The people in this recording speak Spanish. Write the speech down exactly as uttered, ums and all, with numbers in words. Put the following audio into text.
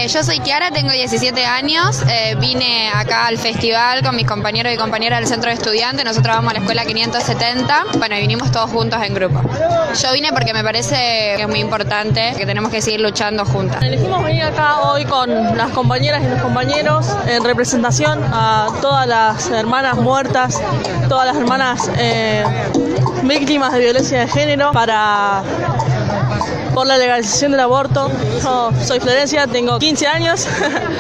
Eh, yo soy Kiara, tengo diecisiete años, eh, vine acá al festival con mis compañeros y compañeras del centro de estudiantes, nosotros vamos a la escuela quinientos setenta, bueno, y vinimos todos juntos en grupo. Yo vine porque me parece que es muy importante, que tenemos que seguir luchando juntas. Elegimos venir acá hoy con las compañeras y los compañeros en representación a todas las hermanas muertas, todas las hermanas eh, víctimas de violencia de género, para por la legalización del aborto. Yo soy Florencia, tengo quince años.